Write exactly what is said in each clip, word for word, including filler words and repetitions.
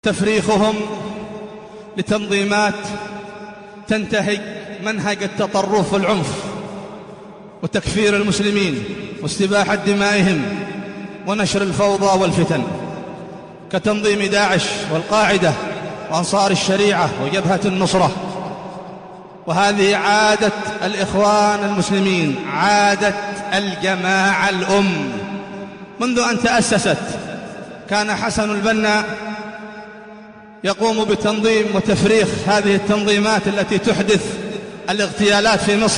تفريخهم لتنظيمات تنتهج منهج التطرف والعنف وتكفير المسلمين واستباحة دمائهم ونشر الفوضى والفتن، كتنظيم داعش والقاعدة وأنصار الشريعة وجبهة النصرة. وهذه عادة الإخوان المسلمين، عادة الجماعة الأم منذ أن تأسست. كان حسن البنا يقوم بتنظيم وتفريخ هذه التنظيمات التي تحدث الاغتيالات في مصر،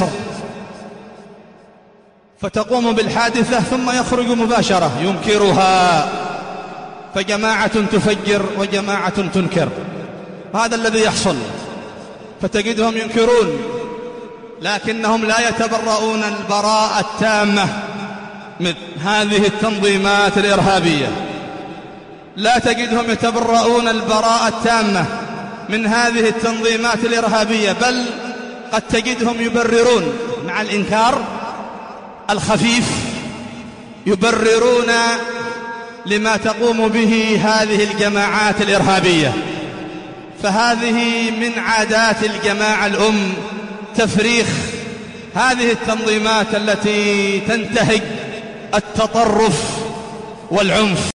فتقوم بالحادثة ثم يخرج مباشرة ينكرها، فجماعة تفجر وجماعة تنكر. هذا الذي يحصل، فتجدهم ينكرون لكنهم لا يتبرؤون البراءة التامة من هذه التنظيمات الإرهابية، لا تجدهم يتبرؤون البراءة التامة من هذه التنظيمات الإرهابية، بل قد تجدهم يبررون مع الإنكار الخفيف، يبررون لما تقوم به هذه الجماعات الإرهابية. فهذه من عادات الجماعة الأم تفريخ هذه التنظيمات التي تنتهج التطرف والعنف.